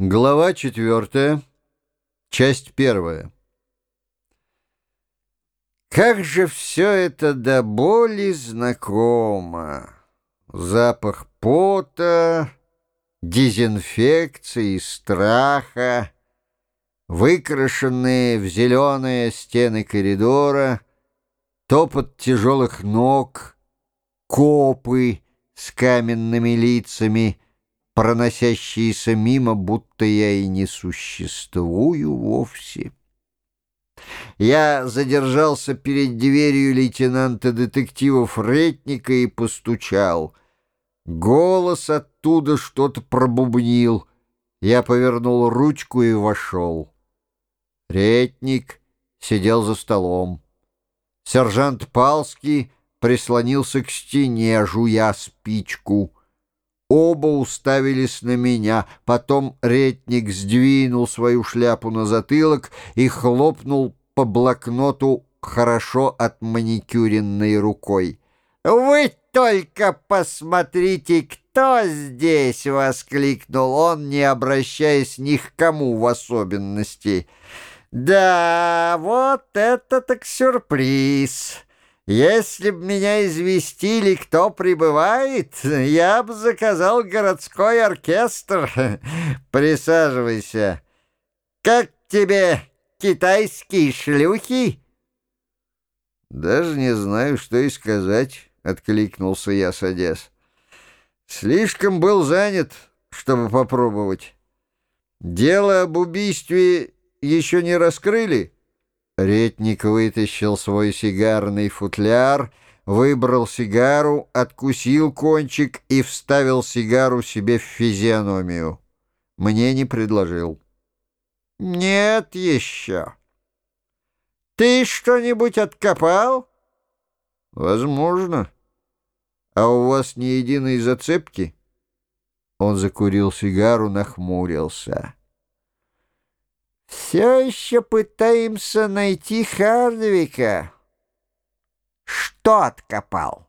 Глава 4, часть 1. Как же все это до боли знакомо! Запах пота, дезинфекции, страха, выкрашенные в зеленые стены коридора, топот тяжелых ног, копы с каменными лицами, проносящиеся мимо, будто я и не существую вовсе. Я задержался перед дверью лейтенанта детективов Ретника и постучал. Голос оттуда что-то пробубнил. Я повернул ручку и вошел. Ретник сидел за столом. Сержант Палский прислонился к стене, жуя спичку. Оба уставились на меня. Потом Ретник сдвинул свою шляпу на затылок и хлопнул по блокноту хорошо отманикюренной рукой. «Вы только посмотрите, кто здесь!» — воскликнул он, не обращаясь ни к кому в особенности. «Да, вот это так сюрприз! Если б меня известили, кто прибывает, я бы заказал городской оркестр. Присаживайся. Как тебе китайские шлюхи?» «Даже не знаю, что и сказать», — откликнулся я, садясь. «Слишком был занят, чтобы попробовать. Дело об убийстве еще не раскрыли?» Ретник вытащил свой сигарный футляр, выбрал сигару, откусил кончик и вставил сигару себе в физиономию. Мне не предложил. «Нет еще. Ты что-нибудь откопал?» «Возможно. А у вас ни единой зацепки?» Он закурил сигару, нахмурился. «Все еще пытаемся найти Хардвика. Что откопал?»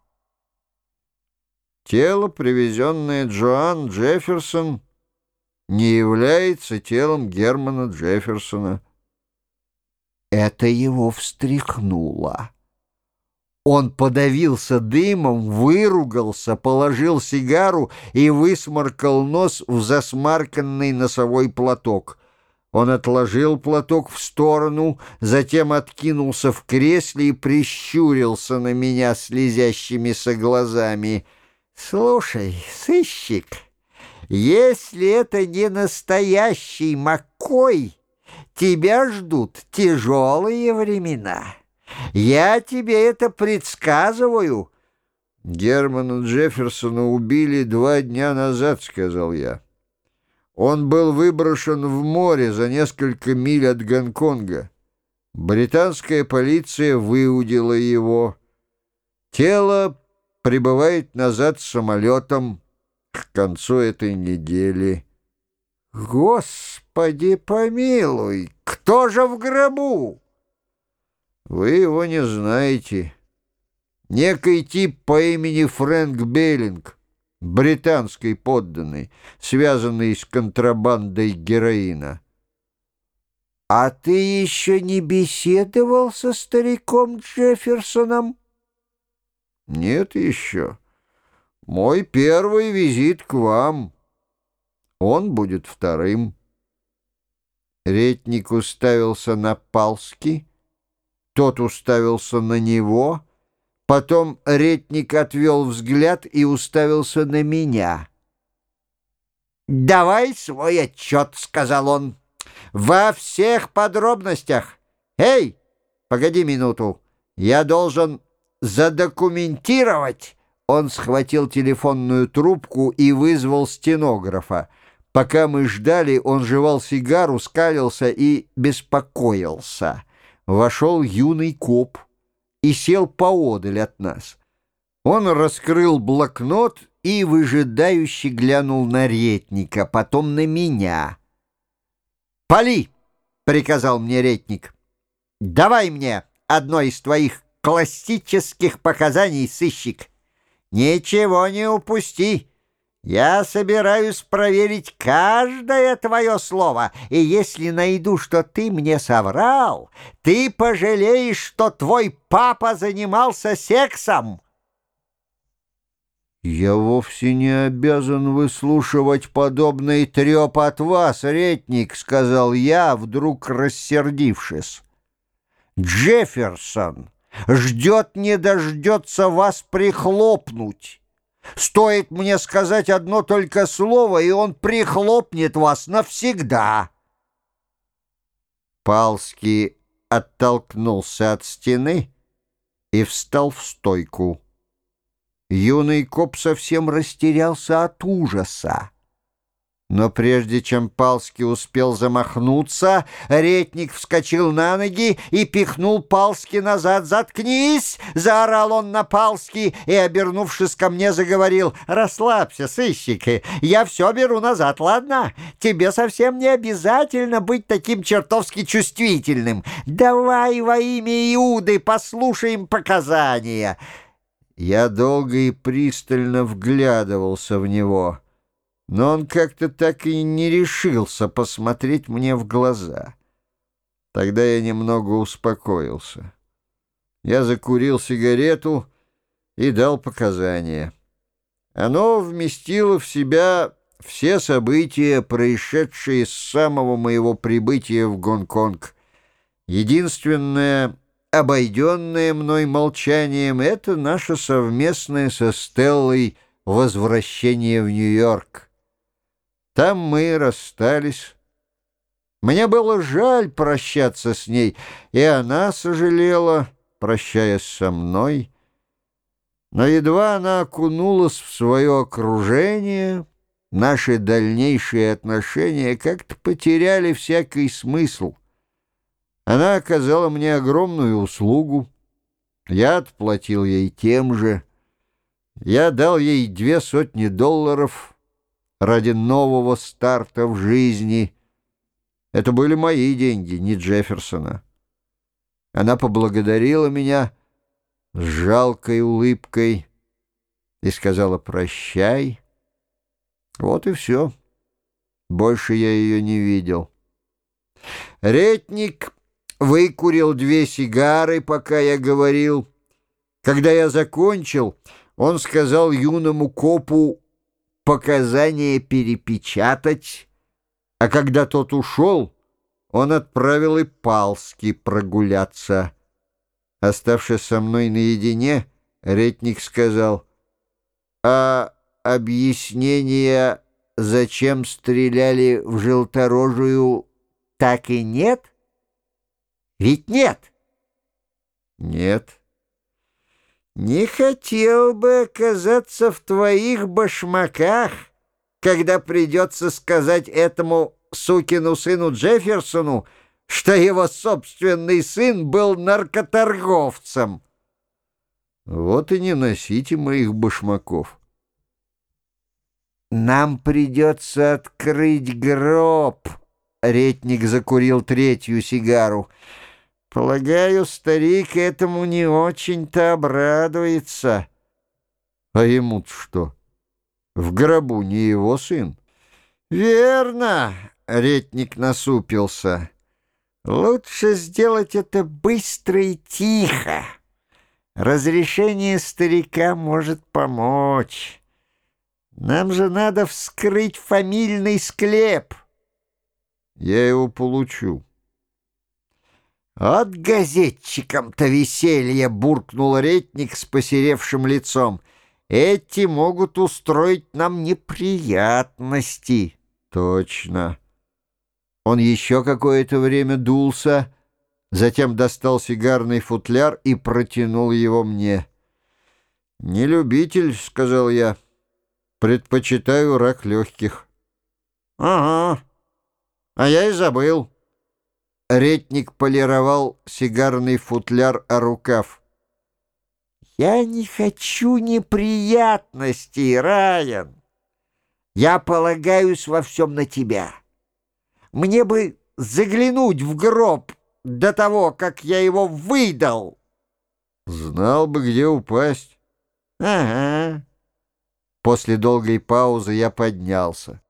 «Тело, привезенное Джоан Джефферсон, не является телом Германа Джефферсона». Это его встряхнуло. Он подавился дымом, выругался, положил сигару и высморкал нос в засмарканный носовой платок. Он отложил платок в сторону, затем откинулся в кресле и прищурился на меня слезящимися глазами. «Слушай, сыщик, если это не настоящий Маккой, тебя ждут тяжелые времена. Я тебе это предсказываю». «Германа Джефферсона убили 2 дня назад», — сказал я. «Он был выброшен в море за несколько миль от Гонконга. Британская полиция выудила его. Тело прибывает назад самолетом к концу этой недели». «Господи помилуй! Кто же в гробу?» «Вы его не знаете. Некий тип по имени Фрэнк Беллинг, британский подданный, связанный с контрабандой героина». «А ты еще не беседовал со стариком Джефферсоном?» «Нет еще. Мой первый визит к вам. Он будет вторым». Ретник уставился на Палски, тот уставился на него, потом Ретник отвел взгляд и уставился на меня. «Давай свой отчет», — сказал он, — «во всех подробностях. Эй, погоди минуту, я должен задокументировать». Он схватил телефонную трубку и вызвал стенографа. Пока мы ждали, он жевал сигару, скалился и беспокоился. Вошел юный коп и сел поодаль от нас. Он раскрыл блокнот и выжидающе глянул на Ретника, потом на меня. «Пали!» — приказал мне Ретник. «Давай мне одно из твоих классических показаний, сыщик. Ничего не упусти. Я собираюсь проверить каждое твое слово, и если найду, что ты мне соврал, ты пожалеешь, что твой папа занимался сексом». «Я вовсе не обязан выслушивать подобный треп от вас, Ретник», — сказал я, вдруг рассердившись. «Джефферсон ждет не дождется вас прихлопнуть. Стоит мне сказать одно только слово, и он прихлопнет вас навсегда». Палский оттолкнулся от стены и встал в стойку. Юный коп совсем растерялся от ужаса. Но прежде чем Палский успел замахнуться, Ретник вскочил на ноги и пихнул Палски назад. «Заткнись!» — заорал он на Палски и, обернувшись ко мне, заговорил: «Расслабься, сыщик, я все беру назад, ладно? Тебе совсем не обязательно быть таким чертовски чувствительным. Давай во имя Иуды послушаем показания». Я долго и пристально вглядывался в него, но он как-то так и не решился посмотреть мне в глаза. Тогда я немного успокоился. Я закурил сигарету и дал показания. Оно вместило в себя все события, происшедшие с самого моего прибытия в Гонконг. Единственное, обойденное мной молчанием, это наше совместное со Стеллой возвращение в Нью-Йорк. Там мы расстались. Мне было жаль прощаться с ней, и она сожалела, прощаясь со мной. Но едва она окунулась в свое окружение, наши дальнейшие отношения как-то потеряли всякий смысл. Она оказала мне огромную услугу, я отплатил ей тем же. Я дал ей $200 ради нового старта в жизни. Это были мои деньги, не Джефферсона. Она поблагодарила меня с жалкой улыбкой и сказала «прощай». Вот и все. Больше я ее не видел. Ретник выкурил 2 сигары, пока я говорил. Когда я закончил, он сказал юному копу показания перепечатать, а когда тот ушел, он отправил и Палски прогуляться. Оставшись со мной наедине, Ретник сказал: «А объяснения, зачем стреляли в желторожую, так и нет? Ведь нет?» «Нет. Не хотел бы оказаться в твоих башмаках, когда придется сказать этому сукину сыну Джефферсону, что его собственный сын был наркоторговцем». «Вот и не носите моих башмаков». «Нам придется открыть гроб». Ретник закурил 3-ю сигару. «Полагаю, старик этому не очень-то обрадуется». «А ему-то что? В гробу не его сын?» «Верно», — Ретник насупился. «Лучше сделать это быстро и тихо. Разрешение старика может помочь. Нам же надо вскрыть фамильный склеп». «Я его получу». «От газетчикам-то веселье!» — буркнул Ретник с посеревшим лицом. «Эти могут устроить нам неприятности». «Точно». Он еще какое-то время дулся, затем достал сигарный футляр и протянул его мне. «Не любитель», — сказал я. «Предпочитаю рак легких». «Ага, а я и забыл». Ретник полировал сигарный футляр о рукав. «Я не хочу неприятностей, Райан. Я полагаюсь во всем на тебя. Мне бы заглянуть в гроб до того, как я его выдал». «Знал бы, где упасть». «Ага. После долгой паузы я поднялся.